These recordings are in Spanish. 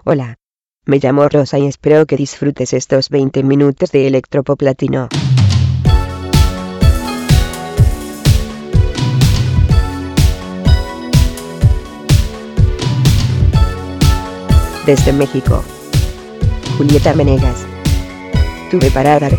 Hola. Me llamo Rosa y espero que disfrutes estos 20 minutos de Electropop Latino. Desde México, Julieta Menegas. Tuve para dar.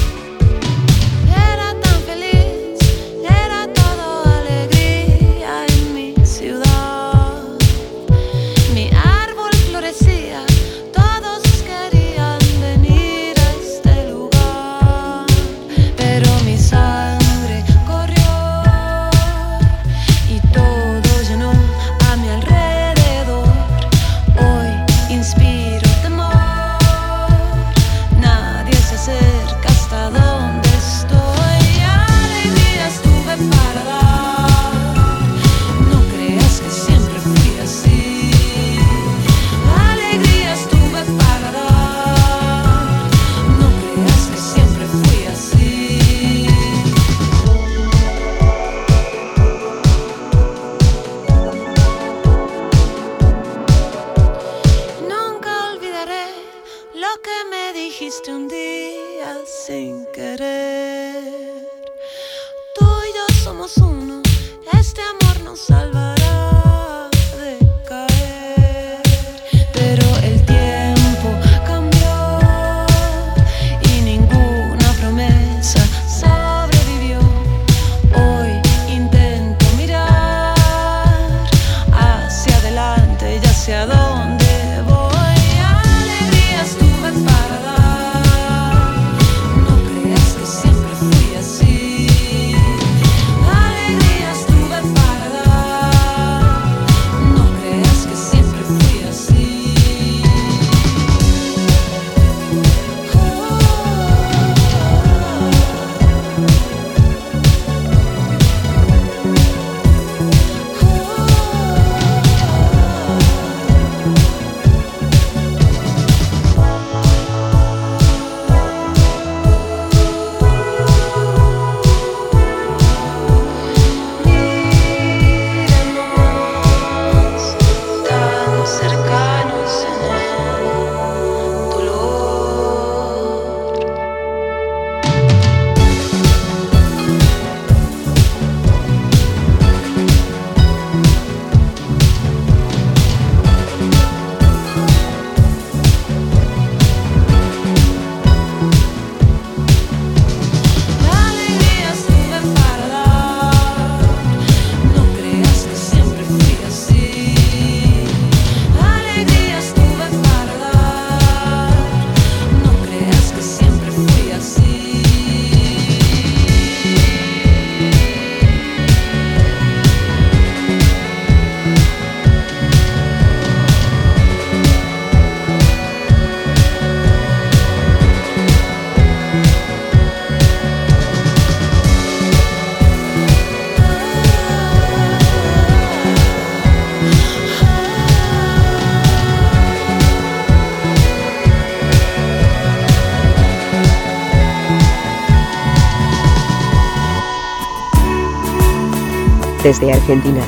Desde Argentina,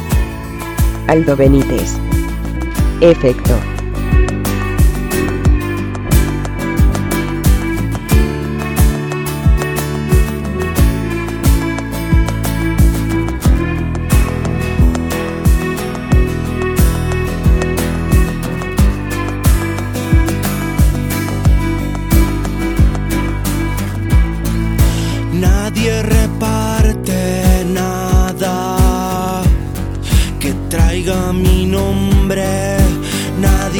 Aldo Benítez. Efecto. Nadie reparte nada que traiga mi nombre, nada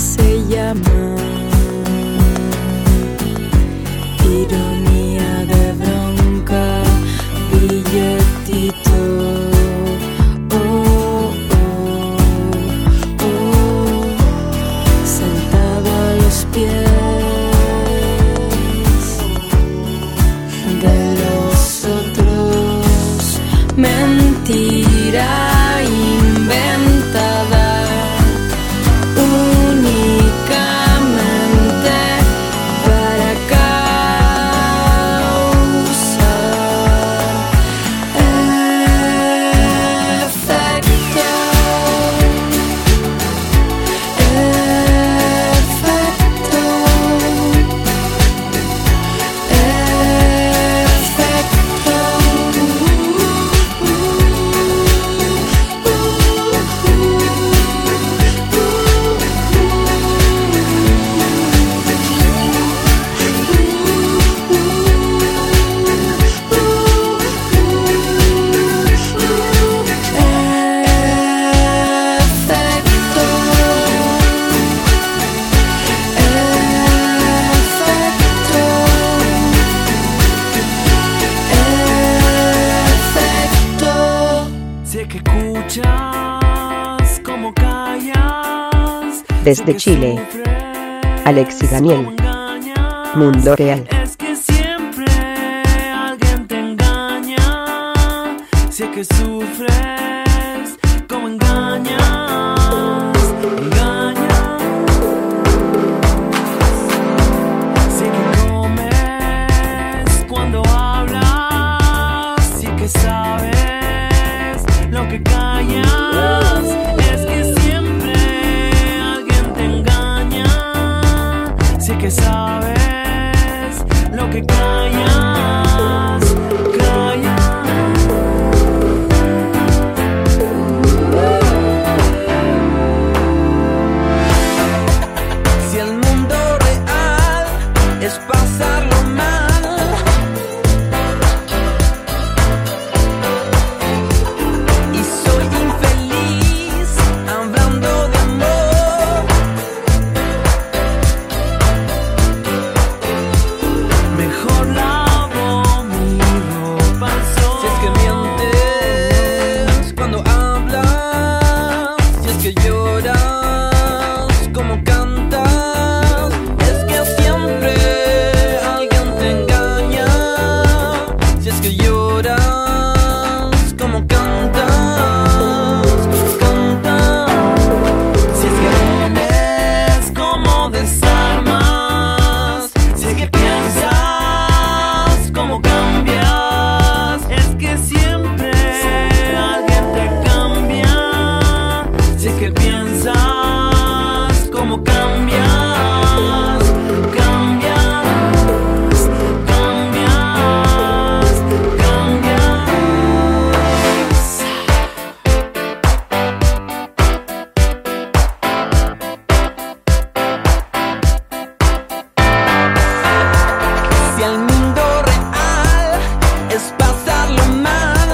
se llama ironía de bronca, billetito. Oh, oh, oh, sentado a los pies de los otros, mentira inventada únicamente para causar efecto, Desde Chile, Alex y Daniel. Mundo Real. Es que siempre alguien te engaña. Sé que sufres como engañas. Engañas. Sé que comes cuando hablas. Sí que sabes lo que callas. Es que siempre alguien te engaña. Sé que sabes lo que callas, callas. Si el mundo real es pasarlo mal y soy infeliz hablando de amor, mejor lavo mi ropa al sol. Si es que mientes cuando hablas, si es que lloras como cantas, es que siempre alguien te engaña. Si es que lloras como cantas, cantas. Si es que vienes como desarmas, si es que piensas como cambias, es que siempre alguien te cambia. Si es que piensas como cambias, cambias, cambias, cambias. Si el mundo real es pasarlo mal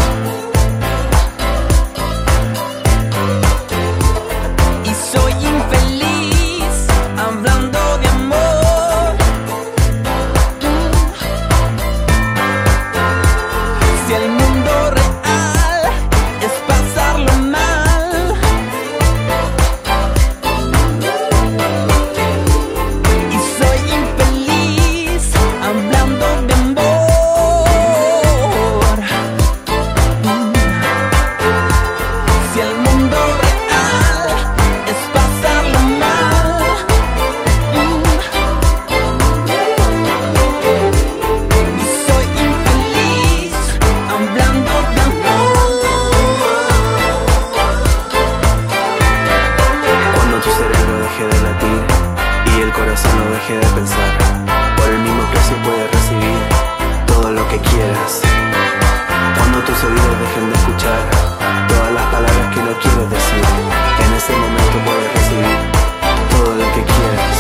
y soy infeliz hablando de amor, si el mundo real es pasarlo mal y soy infeliz hablando de amor, si el mundo real es pasarlo mal y soy infeliz hablando de amor. Cuando tu cerebro deje de latir y el corazón no deje de pensar, por el mismo precio puedes recibir todo lo que quieras. Cuando tus oídos dejen de escuchar todas las palabras que no quieres decir, en ese momento puedes recibir todo lo que quieras.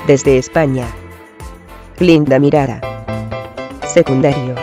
Desde España. Linda mirada. Secundario.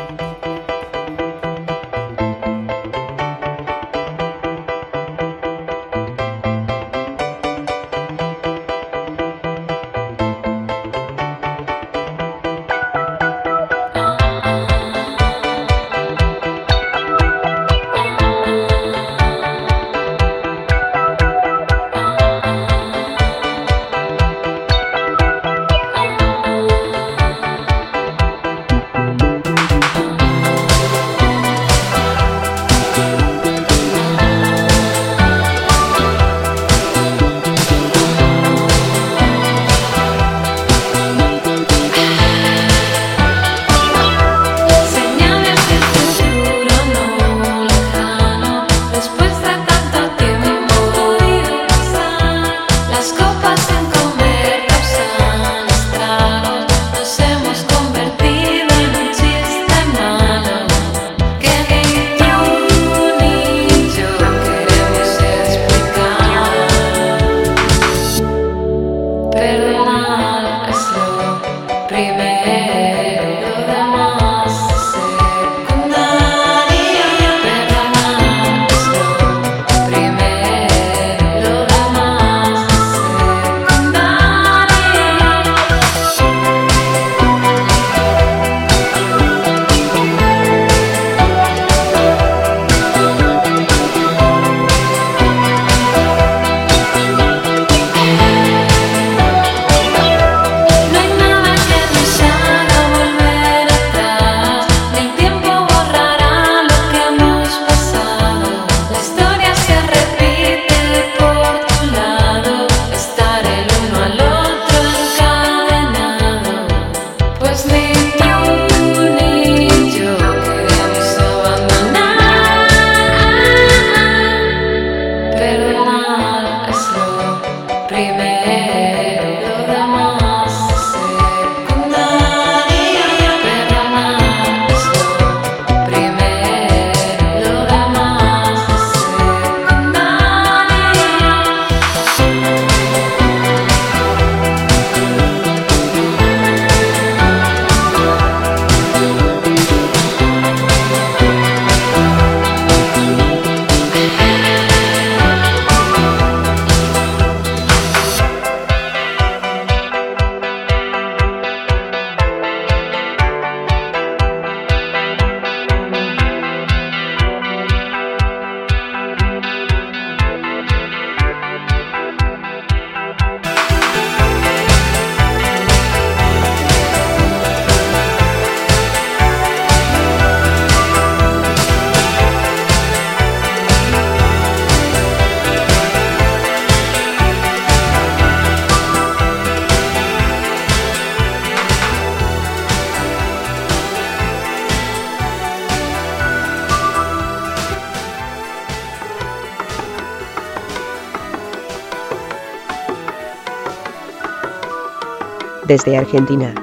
Desde Argentina.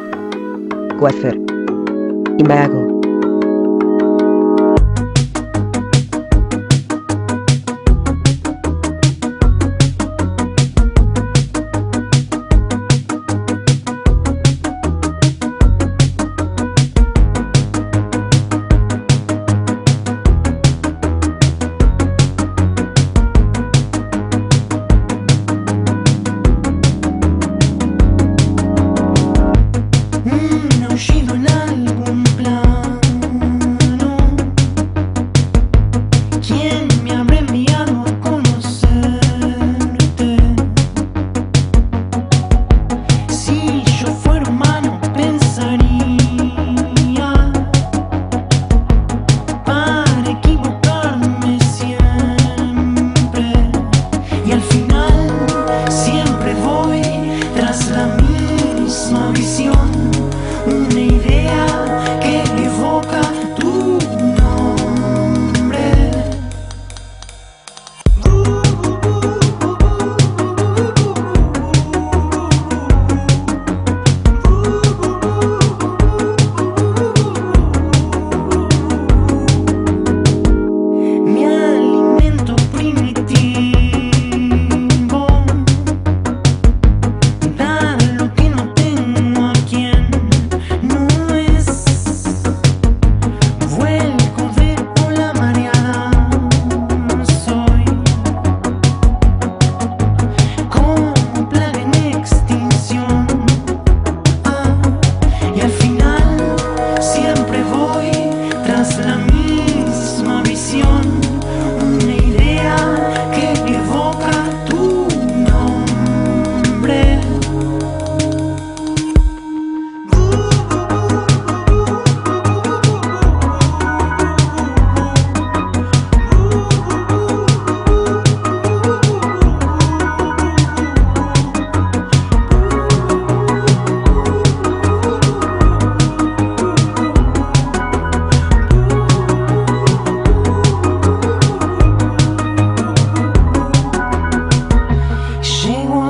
Coafer. Y Mago. È uscito un album plan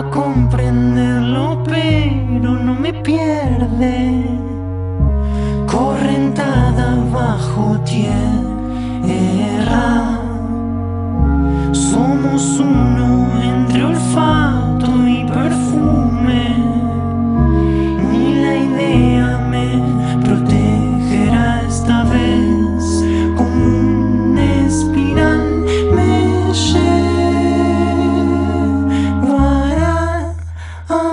comprenderlo, pero no me pierde. Correntada bajo tierra, somos uno entre olfato y perfume. Ni la idea me protegerá esta vez, como una espiral me llevará a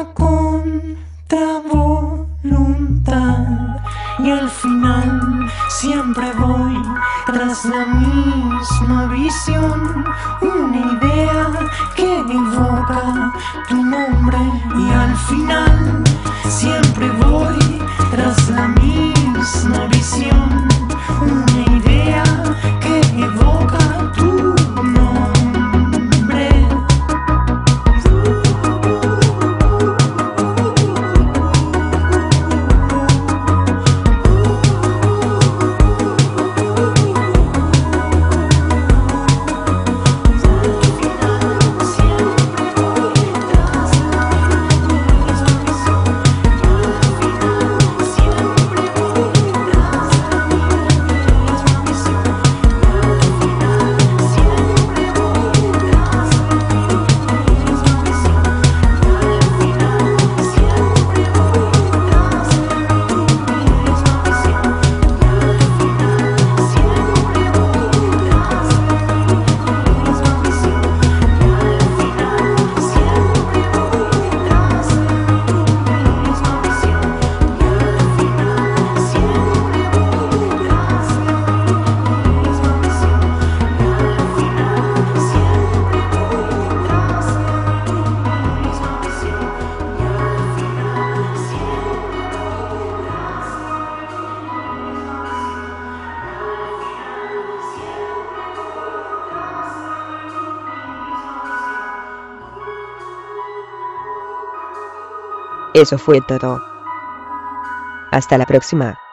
contravoluntad, y al final siempre voy tras la misma visión, una idea que evoca tu nombre, y al final siempre voy tras la misma visión, una idea que evoca tu nombre. Eso fue todo. Hasta la próxima.